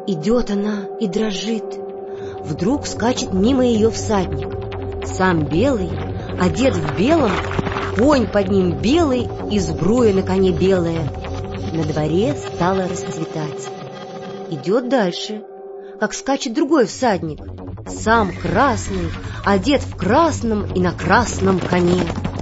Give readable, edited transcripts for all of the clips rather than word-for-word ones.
Идет она и дрожит. Вдруг скачет мимо ее всадник. Сам белый, одет в белом, конь под ним белый и сбруя на коне белая. На дворе стало расцветать. Идет дальше, как скачет другой всадник, сам красный, одет в красном и на красном коне.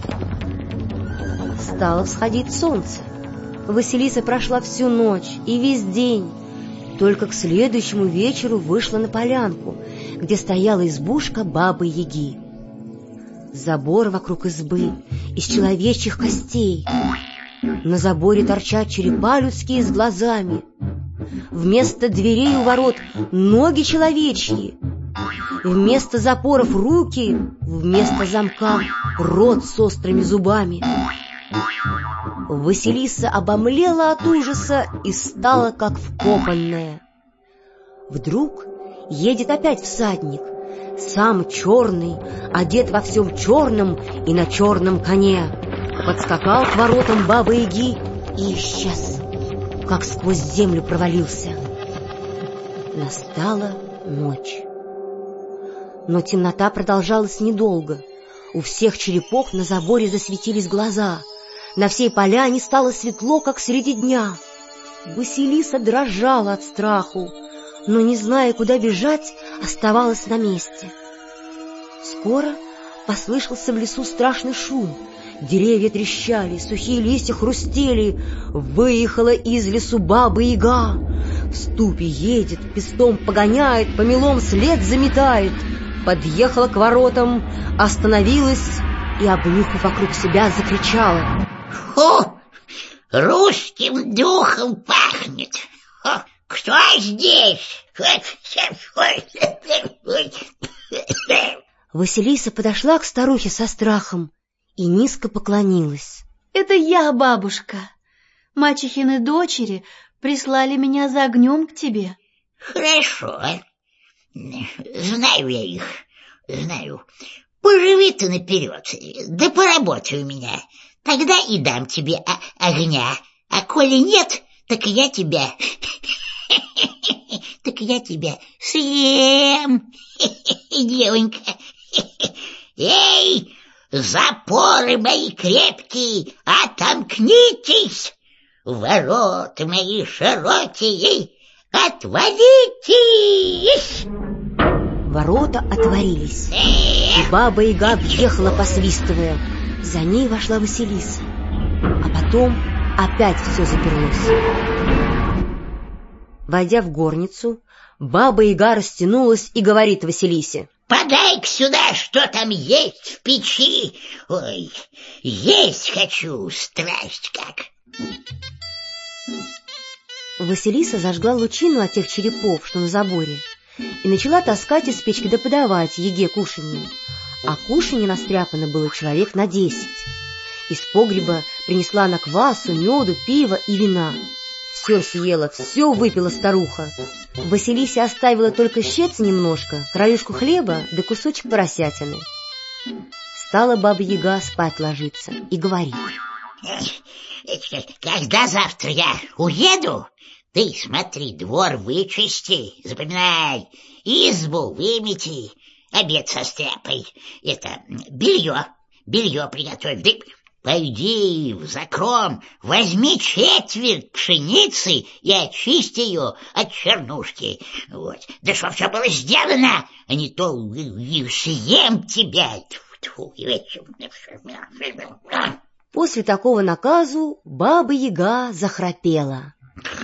Стало всходить солнце. Василиса прошла всю ночь и весь день. Только к следующему вечеру вышла на полянку, где стояла избушка Бабы-Яги. Забор вокруг избы из человечьих костей. На заборе торчат черепа людские с глазами. Вместо дверей у ворот ноги человечьи. Вместо запоров руки, вместо замка рот с острыми зубами. Василиса обомлела от ужаса и стала как вкопанная. Вдруг едет опять всадник, сам черный, одет во всем черном и на черном коне. Подскакал к воротам Бабы-Яги и исчез, как сквозь землю провалился. Настала ночь. Но темнота продолжалась недолго. У всех черепов на заборе засветились глаза. На всей поляне стало светло, как среди дня. Василиса дрожала от страху, но, не зная, куда бежать, оставалась на месте. Скоро послышался в лесу страшный шум. Деревья трещали, сухие листья хрустели. Выехала из лесу Баба-Яга. В ступе едет, пестом погоняет, по мелом след заметает. Подъехала к воротам, остановилась и, обнюхав вокруг себя, закричала: «Фу! Русским духом пахнет! Кто здесь?» Василиса подошла к старухе со страхом и низко поклонилась. «Это я, бабушка. Мачехины дочери прислали меня за огнем к тебе». «Хорошо. Знаю я их, знаю. Поживи ты наперед, да поработай у меня. Тогда и дам тебе огня. А коли нет, так я тебя съем, девонька. Эй, запоры мои крепкие, отомкнитесь, ворота мои широкие, отвалитесь!» Ворота отворились, и Баба-Яга въехала, посвистывая. За ней вошла Василиса, а потом опять все заперлось. Войдя в горницу, Баба-Яга растянулась и говорит Василисе: «Подай-ка сюда, что там есть в печи. Ой, есть хочу, страсть как!» Василиса зажгла лучину от тех черепов, что на заборе, и начала таскать из печки да подавать Яге кушанье. А кушанье настряпано было человек на 10. Из погреба принесла она квасу, меду, пива и вина. Все съела, все выпила старуха. Василисе оставила только щец немножко, краюшку хлеба да кусочек поросятины. Стала Баба-Яга спать ложиться и говорит: «Когда завтра я уеду, ты смотри, двор вычисти, запоминай, избу вымети, обед состряпай, белье приготовь, да пойди в закром, возьми четверть пшеницы и очисти ее от чернушки. Вот. Да чтоб все было сделано, а не то съем тебя». После такого наказу Баба-Яга захрапела.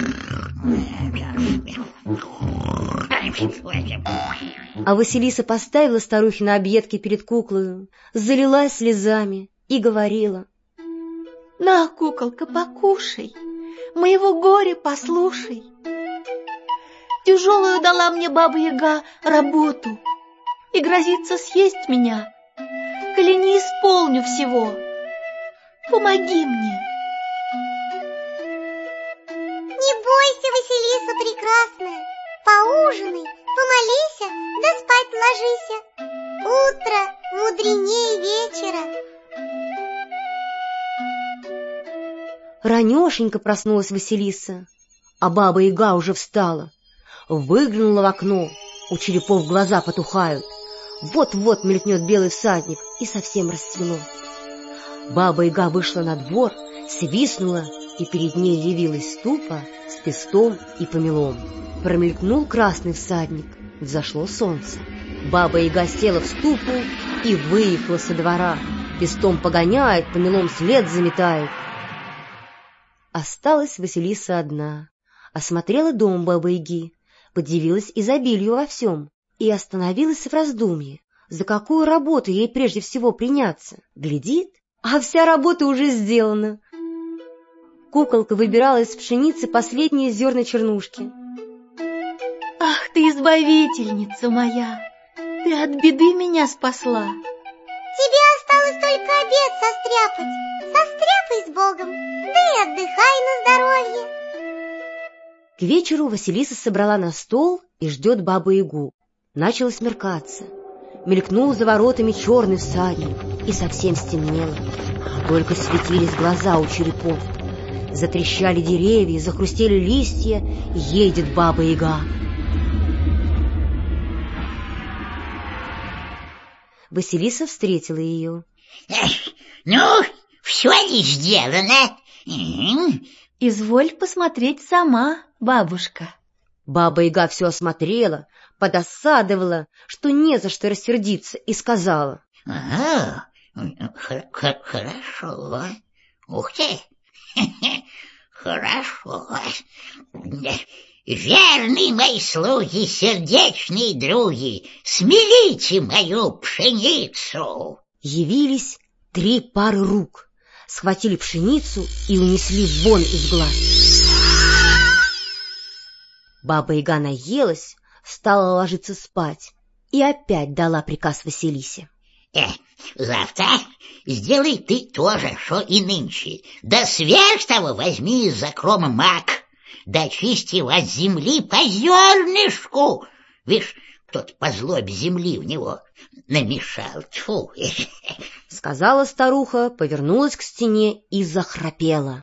А Василиса поставила старухе на объедки перед куклою, залилась слезами и говорила: «На, куколка, покушай, моего горя послушай. Тяжелую дала мне Баба-Яга работу и грозится съесть меня, коли не исполню всего. Помоги мне». «Не бойся, Василиса прекрасная, поужинай, помолися, да спать ложися. Утро мудренее вечера». Ранешенько проснулась Василиса, а Баба-Яга уже встала. выглянула в окно. У черепов глаза потухают. Вот-вот мелькнет белый всадник, и совсем расцвело. Баба-Яга вышла на двор, свистнула, и перед ней явилась ступа с пестом и помелом. Промелькнул красный всадник, взошло солнце. Баба-Яга села в ступу и выехала со двора. Пестом погоняет, помелом след заметает. Осталась Василиса одна. Осмотрела дом Бабы-Яги, подивилась изобилию во всем и остановилась в раздумье, за какую работу ей прежде всего приняться. Глядит, а вся работа уже сделана. Куколка выбирала из пшеницы последние зерна чернушки. Ах ты, избавительница моя, ты от беды меня спасла. Тебе осталось только обед состряпать. Состряпай с Богом, да и отдыхай на здоровье. К вечеру Василиса собрала на стол и ждет Бабу-Ягу. Начало смеркаться. Мелькнул за воротами черный всадник, и совсем стемнело. Только светились глаза у черепов. Затрещали деревья, захрустели листья, едет Баба-Яга. Василиса встретила ее. Ну, все ли сделано? Изволь посмотреть сама, бабушка. Баба-Яга все осмотрела, подосадовала, что не за что рассердиться, и сказала. Хорошо. Ух ты! Хорошо. Верные мои слуги, сердечные други, смелите мою пшеницу. Явились 3 пары рук, схватили пшеницу и унесли вон из глаз. Баба-Яга наелась, стала ложиться спать и опять дала приказ Василисе. Завтра сделай ты тоже, что и нынче. Да сверх того возьми из закрома мак, да чисти его от земли по зернышку. Видишь, кто-то по злобе земли в него намешал. Тьфу. Сказала старуха, повернулась к стене и захрапела.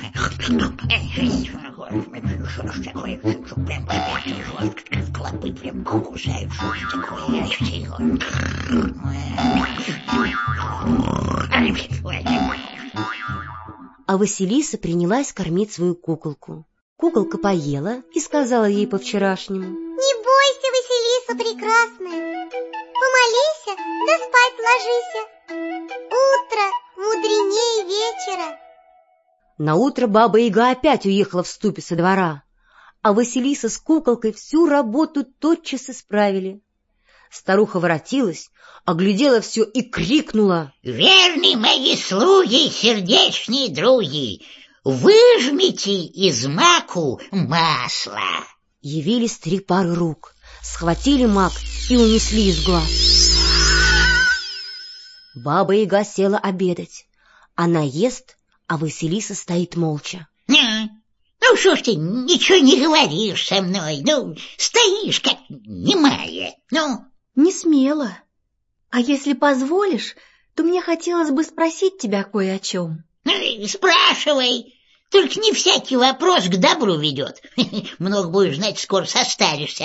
Что ж такое? Прям клопы прям кусают. Что ж такое? А Василиса принялась кормить свою куколку. Куколка поела и сказала ей по-вчерашнему. Не бойся, Василиса прекрасная, помолися, да спать ложися. Утро мудренее вечера. Наутро Баба-Яга опять уехала в ступе со двора, а Василиса с куколкой всю работу тотчас исправили. Старуха воротилась, оглядела все и крикнула. Верные мои слуги, сердечные други, выжмите из маку масло. Явились 3 пары рук, схватили мак и унесли из глаз. Баба-Яга села обедать. Она ест, а Василиса стоит молча. Ну, что ж ты ничего не говоришь со мной? Ну, стоишь как немая. Ну, не смело. А если позволишь, то мне хотелось бы спросить тебя кое о чем. Спрашивай. Только не всякий вопрос к добру ведет. Много будешь знать, скоро состаришься.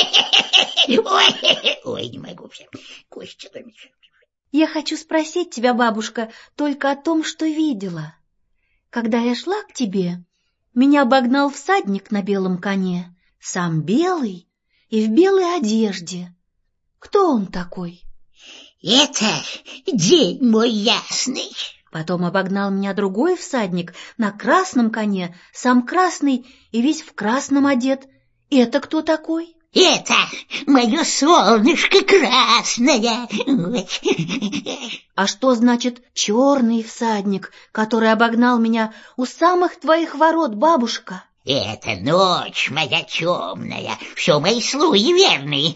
Ой, не могу все. Кости ломятся. Я хочу спросить тебя, бабушка, только о том, что видела. Когда я шла к тебе, меня обогнал всадник на белом коне, сам белый и в белой одежде. Кто он такой? Это день мой ясный. Потом обогнал меня другой всадник на красном коне, сам красный и весь в красном одет. Это кто такой? Это мое солнышко красное. А что значит черный всадник, который обогнал меня у самых твоих ворот, бабушка? Это ночь моя темная, все мои слуги верные.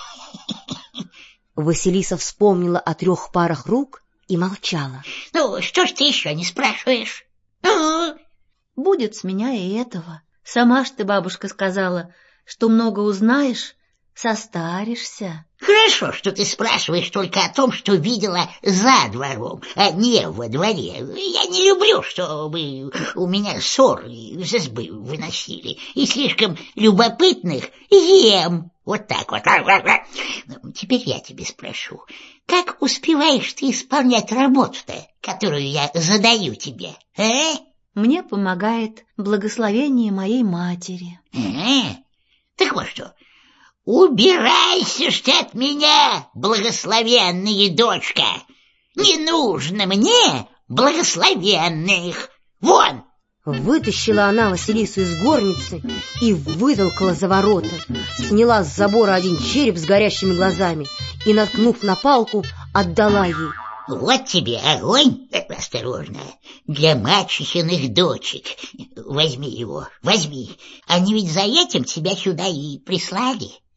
Василиса вспомнила о 3 парах рук и молчала. Ну, что ж ты еще не спрашиваешь? Будет с меня и этого. Сама ж ты, бабушка, сказала, что много узнаешь, состаришься. Хорошо, что ты спрашиваешь только о том, что видела за двором, а не во дворе. Я не люблю, чтобы у меня ссоры из избы выносили, и слишком любопытных ем. Вот так вот. Теперь я тебе спрошу, как успеваешь ты исполнять работу-то, которую я задаю тебе, а? Мне помогает благословение моей матери. Так вот что, убирайся ж ты от меня, благословенная дочка! Не нужно мне благословенных! Вон! Вытащила она Василису из горницы и вытолкала за ворота, сняла с забора один череп с горящими глазами и, наткнув на палку, отдала ей. Вот тебе огонь, осторожно, для мачехиных дочек. Возьми его, возьми. Они ведь за этим тебя сюда и прислали.